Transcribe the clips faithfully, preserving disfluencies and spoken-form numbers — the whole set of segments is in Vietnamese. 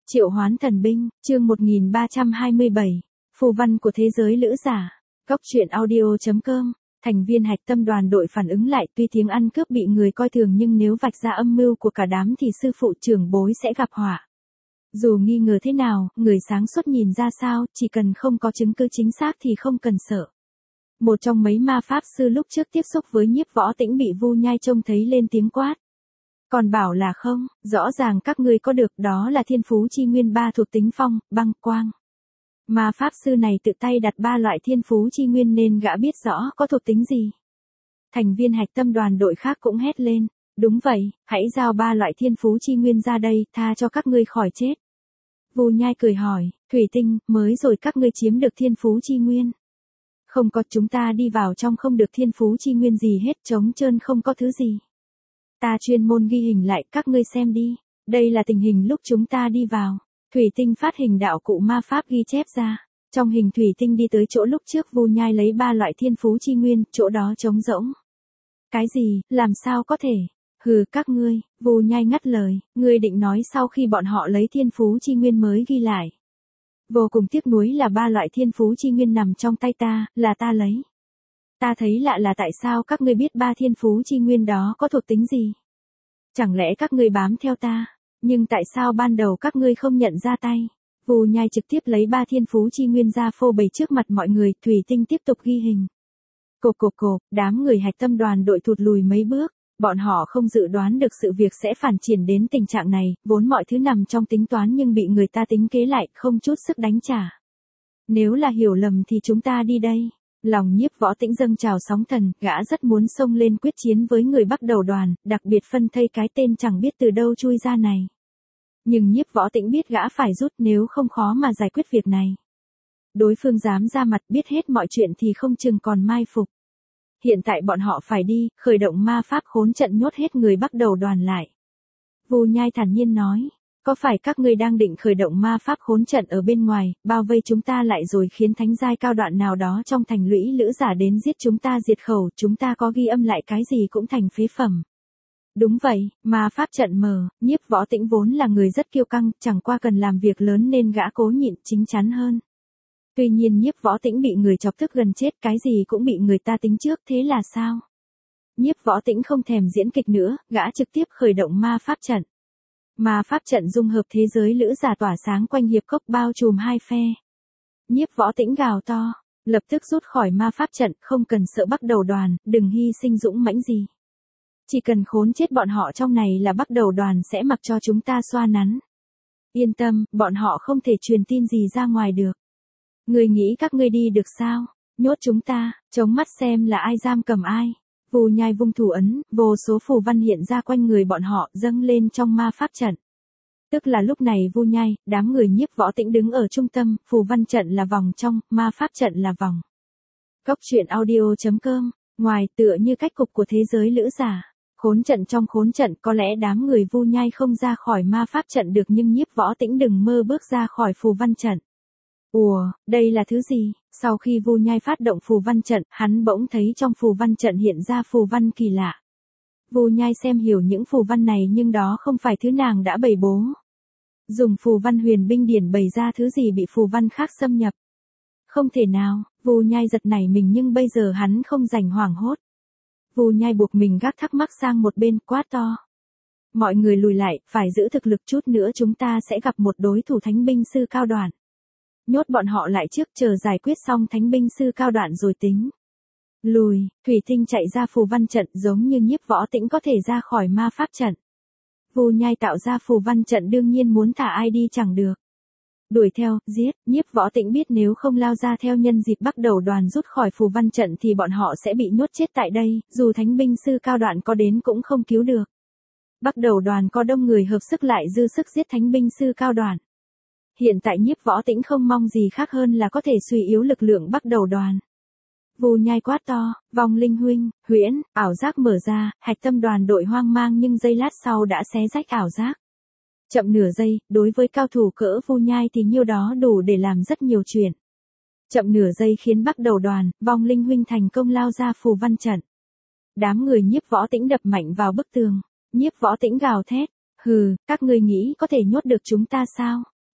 Triệu hoán thần binh, chương một nghìn ba trăm hai mươi bảy, phù văn của thế giới lữ giả. Góc truyện audio.com, thành viên hạch tâm đoàn đội phản ứng lại, tuy tiếng ăn cướp bị người coi thường nhưng nếu vạch ra âm mưu của cả đám thì sư phụ trưởng bối sẽ gặp họa. Dù nghi ngờ thế nào, người sáng suốt nhìn ra sao, chỉ cần không có chứng cứ chính xác thì không cần sợ. Một trong mấy ma pháp sư lúc trước tiếp xúc với Nhiếp Võ Tĩnh bị Vu Nhai trông thấy lên tiếng quát. Còn bảo là không, rõ ràng các ngươi có được, đó là thiên phú chi nguyên ba thuộc tính phong, băng, quang. Ma pháp sư này tự tay đặt ba loại thiên phú chi nguyên nên gã biết rõ có thuộc tính gì. Thành viên hạch tâm đoàn đội khác cũng hét lên, đúng vậy, hãy giao ba loại thiên phú chi nguyên ra đây, tha cho các ngươi khỏi chết. Vu Nhai cười hỏi, Thủy Tinh, mới rồi các ngươi chiếm được thiên phú chi nguyên. Không có, chúng ta đi vào trong không được thiên phú chi nguyên gì hết, trống trơn không có thứ gì. Ta chuyên môn ghi hình lại, các ngươi xem đi. Đây là tình hình lúc chúng ta đi vào. Thủy Tinh phát hình đạo cụ ma pháp ghi chép ra. Trong hình Thủy Tinh đi tới chỗ lúc trước Vu Nhai lấy ba loại thiên phú chi nguyên, chỗ đó trống rỗng. Cái gì, làm sao có thể? Hừ, các ngươi, Vu Nhai ngắt lời, ngươi định nói sau khi bọn họ lấy thiên phú chi nguyên mới ghi lại. Vô cùng tiếc nuối là ba loại thiên phú chi nguyên nằm trong tay ta, là ta lấy. Ta thấy lạ là tại sao các ngươi biết ba thiên phú chi nguyên đó có thuộc tính gì? Chẳng lẽ các ngươi bám theo ta? Nhưng tại sao ban đầu các ngươi không nhận ra tay? Vu Nhai trực tiếp lấy ba thiên phú chi nguyên ra phô bày trước mặt mọi người, Thủy Tinh tiếp tục ghi hình. Cộp cộp cộp, đám người hạch tâm đoàn đội thụt lùi mấy bước, bọn họ không dự đoán được sự việc sẽ phản triển đến tình trạng này, vốn mọi thứ nằm trong tính toán nhưng bị người ta tính kế lại, không chút sức đánh trả. Nếu là hiểu lầm thì chúng ta đi đây. Lòng Nhiếp Võ Tĩnh dâng trào sóng thần, gã rất muốn xông lên quyết chiến với người bắt đầu đoàn, đặc biệt phân thây cái tên chẳng biết từ đâu chui ra này. Nhưng Nhiếp Võ Tĩnh biết gã phải rút, nếu không khó mà giải quyết việc này. Đối phương dám ra mặt, biết hết mọi chuyện thì không chừng còn mai phục. Hiện tại bọn họ phải đi, khởi động ma pháp khốn trận nhốt hết người bắt đầu đoàn lại. Vu Nhai thản nhiên nói. Có phải các ngươi đang định khởi động ma pháp khốn trận ở bên ngoài, bao vây chúng ta lại rồi khiến thánh giai cao đoạn nào đó trong thành lũy lữ giả đến giết chúng ta diệt khẩu, chúng ta có ghi âm lại cái gì cũng thành phế phẩm. Đúng vậy, ma pháp trận mờ, Nhiếp Võ Tĩnh vốn là người rất kiêu căng, chẳng qua cần làm việc lớn nên gã cố nhịn chính chắn hơn. Tuy nhiên Nhiếp Võ Tĩnh bị người chọc tức gần chết, cái gì cũng bị người ta tính trước, thế là sao? Nhiếp Võ Tĩnh không thèm diễn kịch nữa, gã trực tiếp khởi động ma pháp trận. Ma pháp trận dung hợp thế giới lữ giả tỏa sáng quanh hiệp cốc bao trùm hai phe. Nhiếp Võ Tĩnh gào to, lập tức rút khỏi ma pháp trận, không cần sợ bắt đầu đoàn, đừng hy sinh dũng mãnh gì. Chỉ cần khốn chết bọn họ trong này là bắt đầu đoàn sẽ mặc cho chúng ta xoa nắn. Yên tâm, bọn họ không thể truyền tin gì ra ngoài được. Người nghĩ các ngươi đi được sao? Nhốt chúng ta, chống mắt xem là ai giam cầm ai. Vu Nhai vung thủ ấn, vô số phù văn hiện ra quanh người bọn họ, dâng lên trong ma pháp trận. Tức là lúc này Vu Nhai, đám người Nhiếp Võ Tĩnh đứng ở trung tâm, phù văn trận là vòng trong, ma pháp trận là vòng. Góc truyện audio.com, ngoài tựa như cách cục của thế giới lữ giả. Khốn trận trong khốn trận, có lẽ đám người Vu Nhai không ra khỏi ma pháp trận được nhưng Nhiếp Võ Tĩnh đừng mơ bước ra khỏi phù văn trận. Ủa, đây là thứ gì? Sau khi Vu Nhai phát động phù văn trận, hắn bỗng thấy trong phù văn trận hiện ra phù văn kỳ lạ. Vu Nhai xem hiểu những phù văn này nhưng đó không phải thứ nàng đã bày bố. Dùng phù văn huyền binh điển bày ra thứ gì bị phù văn khác xâm nhập. Không thể nào, Vu Nhai giật nảy mình nhưng bây giờ hắn không rảnh hoảng hốt. Vu Nhai buộc mình gác thắc mắc sang một bên, quát to. Mọi người lùi lại, phải giữ thực lực chút nữa chúng ta sẽ gặp một đối thủ thánh binh sư cao đoạn. Nhốt bọn họ lại trước, chờ giải quyết xong thánh binh sư cao đoạn rồi tính. Lùi, Thủy Tinh chạy ra phù văn trận giống như Nhiếp Võ Tĩnh có thể ra khỏi ma pháp trận. Vu Nhai tạo ra phù văn trận đương nhiên muốn thả ai đi chẳng được. Đuổi theo, giết, Nhiếp Võ Tĩnh biết nếu không lao ra theo nhân dịp bắt đầu đoàn rút khỏi phù văn trận thì bọn họ sẽ bị nhốt chết tại đây, dù thánh binh sư cao đoạn có đến cũng không cứu được. Bắt đầu đoàn có đông người hợp sức lại dư sức giết thánh binh sư cao đoạn. Hiện tại Nhiếp Võ Tĩnh không mong gì khác hơn là có thể suy yếu lực lượng bắt đầu đoàn. Vu Nhai quát to, vong linh huynh, huyễn, ảo giác mở ra, hạch tâm đoàn đội hoang mang nhưng giây lát sau đã xé rách ảo giác. Chậm nửa giây, đối với cao thủ cỡ Vu Nhai thì nhiêu đó đủ để làm rất nhiều chuyện. Chậm nửa giây khiến bắt đầu đoàn, vong linh huynh thành công lao ra phù văn trận. Đám người Nhiếp Võ Tĩnh đập mạnh vào bức tường. Nhiếp Võ Tĩnh gào thét, hừ, các ngươi nghĩ có thể nhốt được chúng ta sao?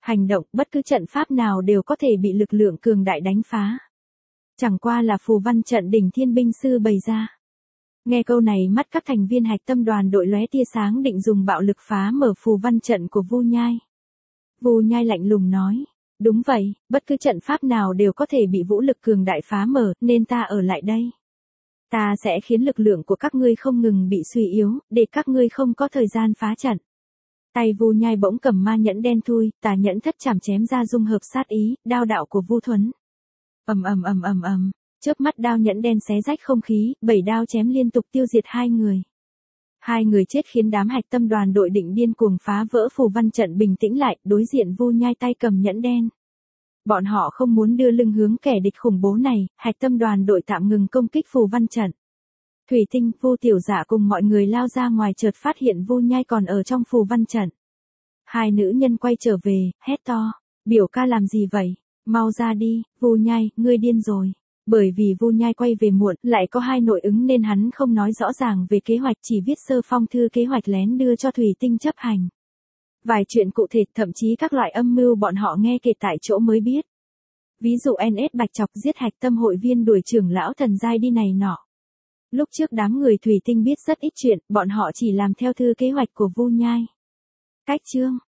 Hành động, bất cứ trận pháp nào đều có thể bị lực lượng cường đại đánh phá. Chẳng qua là phù văn trận đỉnh thiên binh sư bày ra. Nghe câu này mắt các thành viên hạch tâm đoàn đội lóe tia sáng định dùng bạo lực phá mở phù văn trận của Vu Nhai. Vu Nhai lạnh lùng nói, đúng vậy, bất cứ trận pháp nào đều có thể bị vũ lực cường đại phá mở, nên ta ở lại đây. Ta sẽ khiến lực lượng của các ngươi không ngừng bị suy yếu, để các ngươi không có thời gian phá trận. Tay Vu Nhai bỗng cầm ma nhẫn đen thui, tà nhẫn thất chảm chém ra dung hợp sát ý, đao đạo của Vu Thuấn. Ầm ầm ầm ầm ầm, chớp mắt đao nhẫn đen xé rách không khí, bảy đao chém liên tục tiêu diệt hai người. Hai người chết khiến đám hạch tâm đoàn đội định điên cuồng phá vỡ phù văn trận bình tĩnh lại, đối diện Vu Nhai tay cầm nhẫn đen. Bọn họ không muốn đưa lưng hướng kẻ địch khủng bố này, hạch tâm đoàn đội tạm ngừng công kích phù văn trận. Thủy Tinh, Vu Tiểu Dạ cùng mọi người lao ra ngoài chợt phát hiện Vu Nhai còn ở trong phù văn trận. Hai nữ nhân quay trở về, hét to, biểu ca làm gì vậy? Mau ra đi, Vu Nhai, ngươi điên rồi. Bởi vì Vu Nhai quay về muộn, lại có hai nội ứng nên hắn không nói rõ ràng về kế hoạch, chỉ viết sơ phong thư kế hoạch lén đưa cho Thủy Tinh chấp hành. Vài chuyện cụ thể, thậm chí các loại âm mưu bọn họ nghe kể tại chỗ mới biết. Ví dụ en ét Bạch Chọc giết hạch tâm hội viên đuổi trưởng lão thần giai đi này nọ. Lúc trước đám người Thủy Tinh biết rất ít chuyện, bọn họ chỉ làm theo thư kế hoạch của Vu Nhai. Cách chương